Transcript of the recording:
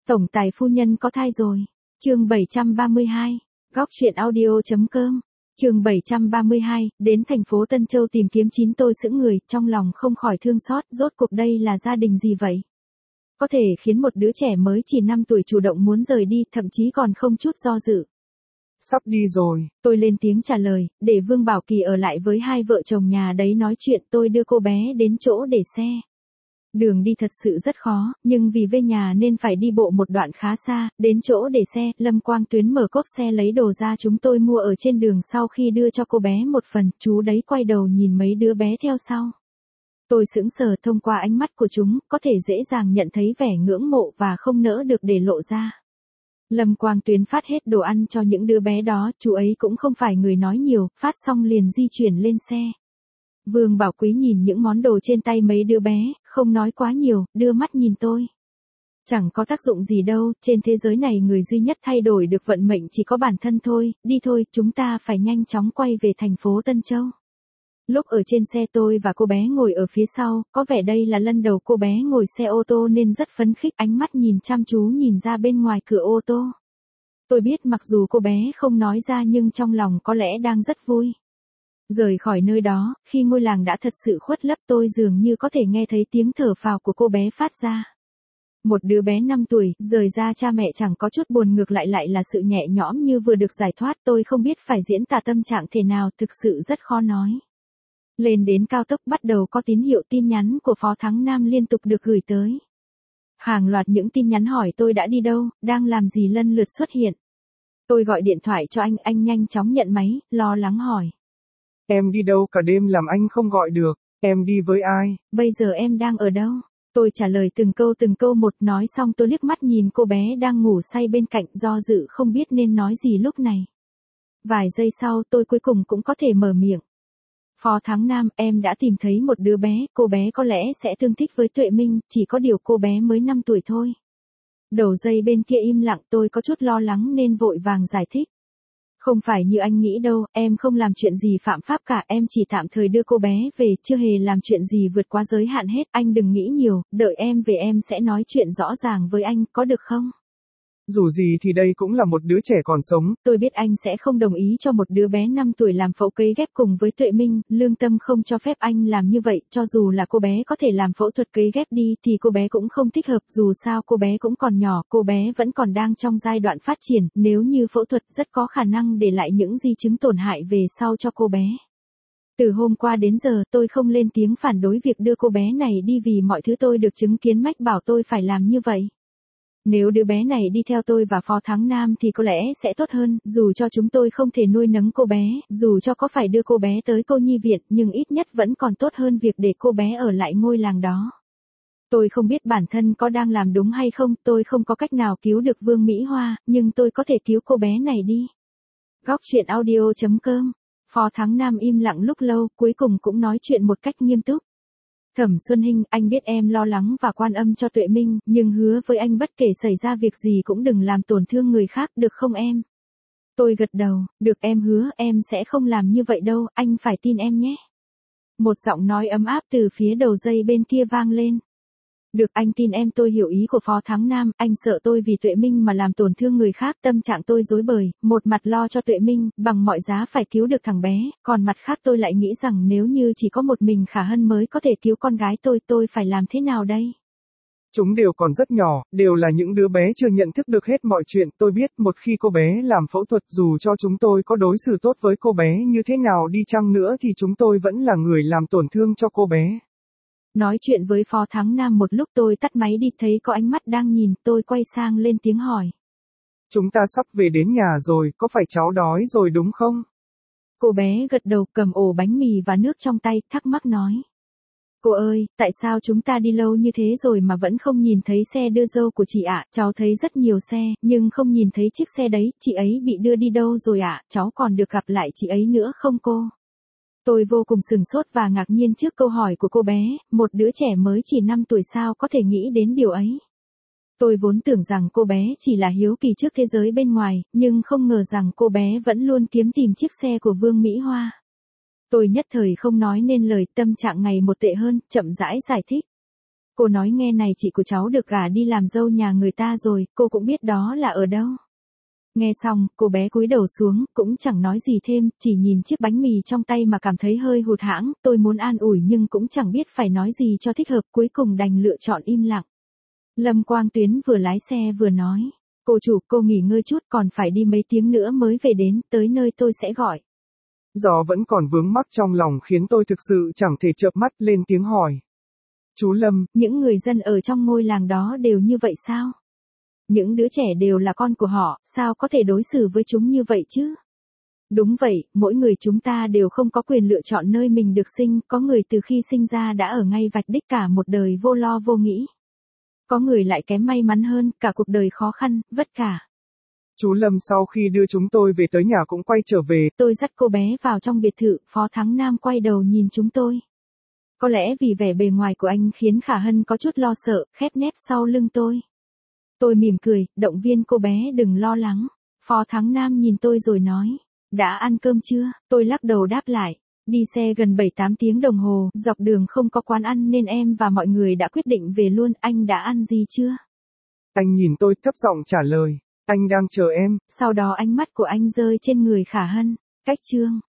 Tổng tài phu nhân có thai rồi. Chương 732. Góc truyện audio.com. Chương 732, đến thành phố Tân Châu tìm kiếm chín tôi sững người, trong lòng không khỏi thương xót, rốt cuộc đây là gia đình gì vậy? Có thể khiến một đứa trẻ mới chỉ 5 tuổi chủ động muốn rời đi, thậm chí còn không chút do dự. Sắp đi rồi. Tôi lên tiếng trả lời, để Vương Bảo Kỳ ở lại với hai vợ chồng nhà đấy nói chuyện, tôi đưa cô bé đến chỗ để xe. Đường đi thật sự rất khó, nhưng vì về nhà nên phải đi bộ một đoạn khá xa, đến chỗ để xe, Lâm Quang Tuyến mở cốp xe lấy đồ ra chúng tôi mua ở trên đường sau khi đưa cho cô bé một phần, chú đấy quay đầu nhìn mấy đứa bé theo sau. Tôi sững sờ thông qua ánh mắt của chúng, có thể dễ dàng nhận thấy vẻ ngưỡng mộ và không nỡ được để lộ ra. Lâm Quang Tuyến phát hết đồ ăn cho những đứa bé đó, chú ấy cũng không phải người nói nhiều, phát xong liền di chuyển lên xe. Vương Bảo Quý nhìn những món đồ trên tay mấy đứa bé, không nói quá nhiều, đưa mắt nhìn tôi. Chẳng có tác dụng gì đâu, trên thế giới này người duy nhất thay đổi được vận mệnh chỉ có bản thân thôi, đi thôi, chúng ta phải nhanh chóng quay về thành phố Tân Châu. Lúc ở trên xe tôi và cô bé ngồi ở phía sau, có vẻ đây là lần đầu cô bé ngồi xe ô tô nên rất phấn khích, ánh mắt nhìn chăm chú nhìn ra bên ngoài cửa ô tô. Tôi biết mặc dù cô bé không nói ra nhưng trong lòng có lẽ đang rất vui. Rời khỏi nơi đó, khi ngôi làng đã thật sự khuất lấp tôi dường như có thể nghe thấy tiếng thở phào của cô bé phát ra. Một đứa bé 5 tuổi, rời ra cha mẹ chẳng có chút buồn, ngược lại là sự nhẹ nhõm như vừa được giải thoát, tôi không biết phải diễn tả tâm trạng thế nào, thực sự rất khó nói. Lên đến cao tốc bắt đầu có tín hiệu tin nhắn của Phó Thắng Nam liên tục được gửi tới. Hàng loạt những tin nhắn hỏi tôi đã đi đâu, đang làm gì lần lượt xuất hiện. Tôi gọi điện thoại cho anh nhanh chóng nhận máy, lo lắng hỏi. Em đi đâu cả đêm làm anh không gọi được, em đi với ai? Bây giờ em đang ở đâu? Tôi trả lời từng câu một, nói xong tôi liếc mắt nhìn cô bé đang ngủ say bên cạnh, do dự không biết nên nói gì lúc này. Vài giây sau tôi cuối cùng cũng có thể mở miệng. Phó Thắng Nam, em đã tìm thấy một đứa bé, cô bé có lẽ sẽ tương thích với Tuệ Minh, chỉ có điều cô bé mới 5 tuổi thôi. Đầu dây bên kia im lặng, tôi có chút lo lắng nên vội vàng giải thích. Không phải như anh nghĩ đâu, em không làm chuyện gì phạm pháp cả, em chỉ tạm thời đưa cô bé về, chưa hề làm chuyện gì vượt quá giới hạn hết, anh đừng nghĩ nhiều, đợi em về em sẽ nói chuyện rõ ràng với anh, có được không? Dù gì thì đây cũng là một đứa trẻ còn sống. Tôi biết anh sẽ không đồng ý cho một đứa bé 5 tuổi làm phẫu cấy ghép cùng với Tuệ Minh, lương tâm không cho phép anh làm như vậy, cho dù là cô bé có thể làm phẫu thuật cấy ghép đi thì cô bé cũng không thích hợp, dù sao cô bé cũng còn nhỏ, cô bé vẫn còn đang trong giai đoạn phát triển, nếu như phẫu thuật rất có khả năng để lại những di chứng tổn hại về sau cho cô bé. Từ hôm qua đến giờ tôi không lên tiếng phản đối việc đưa cô bé này đi vì mọi thứ tôi được chứng kiến mách bảo tôi phải làm như vậy. Nếu đứa bé này đi theo tôi và Phó Thắng Nam thì có lẽ sẽ tốt hơn, dù cho chúng tôi không thể nuôi nấng cô bé, dù cho có phải đưa cô bé tới cô nhi viện, nhưng ít nhất vẫn còn tốt hơn việc để cô bé ở lại ngôi làng đó. Tôi không biết bản thân có đang làm đúng hay không, tôi không có cách nào cứu được Vương Mỹ Hoa, nhưng tôi có thể cứu cô bé này đi. Góc truyện audio.com. Phó Thắng Nam im lặng lúc lâu, cuối cùng cũng nói chuyện một cách nghiêm túc. Thẩm Xuân Hinh, anh biết em lo lắng và quan âm cho Tuệ Minh, nhưng hứa với anh bất kể xảy ra việc gì cũng đừng làm tổn thương người khác, được không em? Tôi gật đầu, được em hứa, em sẽ không làm như vậy đâu, anh phải tin em nhé. Một giọng nói ấm áp từ phía đầu dây bên kia vang lên. Được, anh tin em, tôi hiểu ý của Phó Thắng Nam, anh sợ tôi vì Tuệ Minh mà làm tổn thương người khác, tâm trạng tôi rối bời, một mặt lo cho Tuệ Minh, bằng mọi giá phải cứu được thằng bé, còn mặt khác tôi lại nghĩ rằng nếu như chỉ có một mình Khả Hân mới có thể cứu con gái tôi phải làm thế nào đây? Chúng đều còn rất nhỏ, đều là những đứa bé chưa nhận thức được hết mọi chuyện, tôi biết một khi cô bé làm phẫu thuật dù cho chúng tôi có đối xử tốt với cô bé như thế nào đi chăng nữa thì chúng tôi vẫn là người làm tổn thương cho cô bé. Nói chuyện với Phó Thắng Nam một lúc tôi tắt máy đi, thấy có ánh mắt đang nhìn, tôi quay sang lên tiếng hỏi. Chúng ta sắp về đến nhà rồi, có phải cháu đói rồi đúng không? Cô bé gật đầu, cầm ổ bánh mì và nước trong tay, thắc mắc nói. Cô ơi, tại sao chúng ta đi lâu như thế rồi mà vẫn không nhìn thấy xe đưa dâu của chị ạ? Cháu thấy rất nhiều xe, nhưng không nhìn thấy chiếc xe đấy, chị ấy bị đưa đi đâu rồi ạ? Cháu còn được gặp lại chị ấy nữa không cô? Tôi vô cùng sửng sốt và ngạc nhiên trước câu hỏi của cô bé, một đứa trẻ mới chỉ 5 tuổi sao có thể nghĩ đến điều ấy. Tôi vốn tưởng rằng cô bé chỉ là hiếu kỳ trước thế giới bên ngoài, nhưng không ngờ rằng cô bé vẫn luôn kiếm tìm chiếc xe của Vương Mỹ Hoa. Tôi nhất thời không nói nên lời, tâm trạng ngày một tệ hơn, chậm rãi giải thích. Cô nói nghe này chị của cháu được gả đi làm dâu nhà người ta rồi, cô cũng biết đó là ở đâu. Nghe xong, cô bé cúi đầu xuống, cũng chẳng nói gì thêm, chỉ nhìn chiếc bánh mì trong tay mà cảm thấy hơi hụt hẫng, tôi muốn an ủi nhưng cũng chẳng biết phải nói gì cho thích hợp, cuối cùng đành lựa chọn im lặng. Lâm Quang Tuyến vừa lái xe vừa nói, cô chủ, cô nghỉ ngơi chút, còn phải đi mấy tiếng nữa mới về đến, tới nơi tôi sẽ gọi. Gió vẫn còn vướng mắc trong lòng khiến tôi thực sự chẳng thể chợp mắt lên tiếng hỏi. Chú Lâm, những người dân ở trong ngôi làng đó đều như vậy sao? Những đứa trẻ đều là con của họ, sao có thể đối xử với chúng như vậy chứ? Đúng vậy, mỗi người chúng ta đều không có quyền lựa chọn nơi mình được sinh, có người từ khi sinh ra đã ở ngay vạch đích cả một đời vô lo vô nghĩ. Có người lại kém may mắn hơn, cả cuộc đời khó khăn, vất vả. Chú Lâm sau khi đưa chúng tôi về tới nhà cũng quay trở về. Tôi dắt cô bé vào trong biệt thự, Phó Thắng Nam quay đầu nhìn chúng tôi. Có lẽ vì vẻ bề ngoài của anh khiến Khả Hân có chút lo sợ, khép nép sau lưng tôi. Tôi mỉm cười, động viên cô bé đừng lo lắng. Phó Thắng Nam nhìn tôi rồi nói, đã ăn cơm chưa? Tôi lắc đầu đáp lại. Đi xe gần 7-8 tiếng đồng hồ, dọc đường không có quán ăn nên em và mọi người đã quyết định về luôn. Anh đã ăn gì chưa? Anh nhìn tôi thấp giọng trả lời, anh đang chờ em. Sau đó ánh mắt của anh rơi trên người Khả Hân. Cách chương